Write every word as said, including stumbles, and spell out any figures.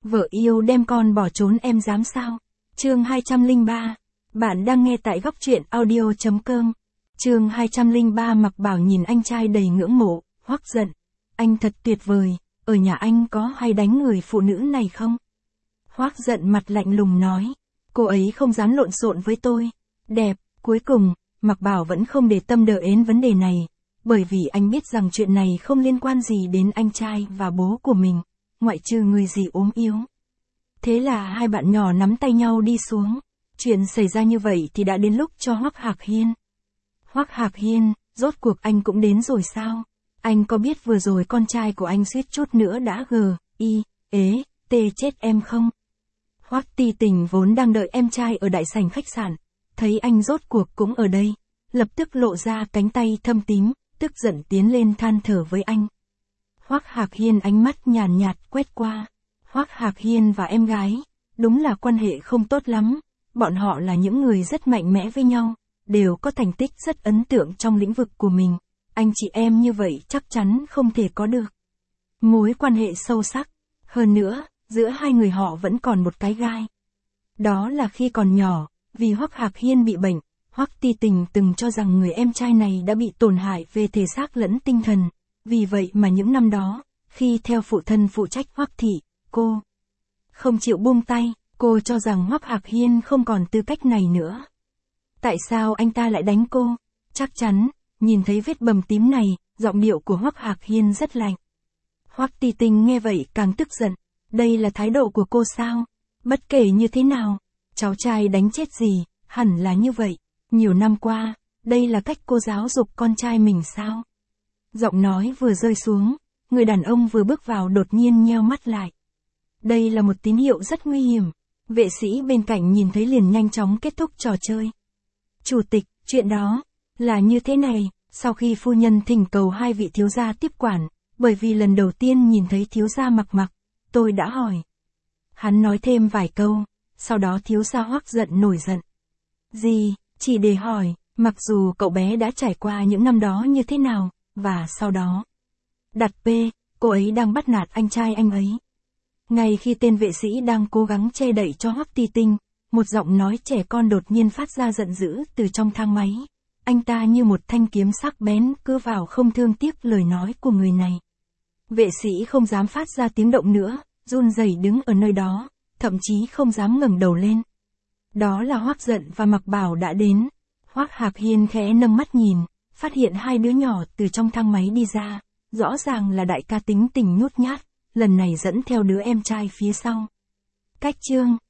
Vợ yêu đem con bỏ trốn em dám sao? Chương hai trăm lẻ ba. Bạn đang nghe tại góc truyện audio chấm com. Chương hai trăm lẻ ba. Mặc Bảo nhìn anh trai đầy ngưỡng mộ, Hoắc giận. Anh thật tuyệt vời, ở nhà anh có hay đánh người phụ nữ này không? Hoắc giận mặt lạnh lùng nói. Cô ấy không dám lộn xộn với tôi. Đẹp, cuối cùng, Mặc Bảo vẫn không để tâm đợi đến vấn đề này. Bởi vì anh biết rằng chuyện này không liên quan gì đến anh trai và bố của mình, ngoại trừ người gì ốm yếu. Thế là hai bạn nhỏ nắm tay nhau đi xuống. Chuyện xảy ra như vậy thì đã đến lúc cho Hoắc Hạc Hiên. Hoắc Hạc Hiên, rốt cuộc anh cũng đến rồi sao? Anh có biết vừa rồi con trai của anh suýt chút nữa đã gờ, y, ế, tê chết em không? Hoắc Ti Tình vốn đang đợi em trai ở đại sảnh khách sạn, thấy anh rốt cuộc cũng ở đây, lập tức lộ ra cánh tay thâm tím, tức giận tiến lên than thở với anh. Hoắc Hạc Hiên ánh mắt nhàn nhạt quét qua. Hoắc Hạc Hiên và em gái, đúng là quan hệ không tốt lắm, bọn họ là những người rất mạnh mẽ với nhau, đều có thành tích rất ấn tượng trong lĩnh vực của mình, anh chị em như vậy chắc chắn không thể có được mối quan hệ sâu sắc, hơn nữa, giữa hai người họ vẫn còn một cái gai. Đó là khi còn nhỏ, vì Hoắc Hạc Hiên bị bệnh, Hoắc Ti Tình từng cho rằng người em trai này đã bị tổn hại về thể xác lẫn tinh thần, vì vậy mà những năm đó, khi theo phụ thân phụ trách Hoắc thị, cô không chịu buông tay, cô cho rằng Hoắc Hạc Hiên không còn tư cách này nữa. Tại sao anh ta lại đánh cô? Chắc chắn, nhìn thấy vết bầm tím này, giọng điệu của Hoắc Hạc Hiên rất lạnh. Hoắc Ti Tình nghe vậy càng tức giận, đây là thái độ của cô sao? Bất kể như thế nào, cháu trai đánh chết gì, hẳn là như vậy. Nhiều năm qua, đây là cách cô giáo dục con trai mình sao? Giọng nói vừa rơi xuống, người đàn ông vừa bước vào đột nhiên nheo mắt lại. Đây là một tín hiệu rất nguy hiểm. Vệ sĩ bên cạnh nhìn thấy liền nhanh chóng kết thúc trò chơi. Chủ tịch, chuyện đó là như thế này, sau khi phu nhân thỉnh cầu hai vị thiếu gia tiếp quản, bởi vì lần đầu tiên nhìn thấy thiếu gia Mặc Mặc, tôi đã hỏi. Hắn nói thêm vài câu, sau đó thiếu gia Hoắc giận nổi giận. Gì, chỉ để hỏi, mặc dù cậu bé đã trải qua những năm đó như thế nào, và sau đó. Đặt P, cô ấy đang bắt nạt anh trai anh ấy. Ngay khi tên vệ sĩ đang cố gắng che đậy cho Hoắc Ti Tình, một giọng nói trẻ con đột nhiên phát ra giận dữ từ trong thang máy. Anh ta như một thanh kiếm sắc bén cưa vào không thương tiếc lời nói của người này. Vệ sĩ không dám phát ra tiếng động nữa, run rẩy đứng ở nơi đó, thậm chí không dám ngẩng đầu lên. Đó là Hoắc Giận và Mặc Bảo đã đến. Hoắc Hạc Hiên khẽ nâng mắt nhìn, phát hiện hai đứa nhỏ từ trong thang máy đi ra, rõ ràng là đại ca tính tình nhút nhát, lần này dẫn theo đứa em trai phía sau. Cách chương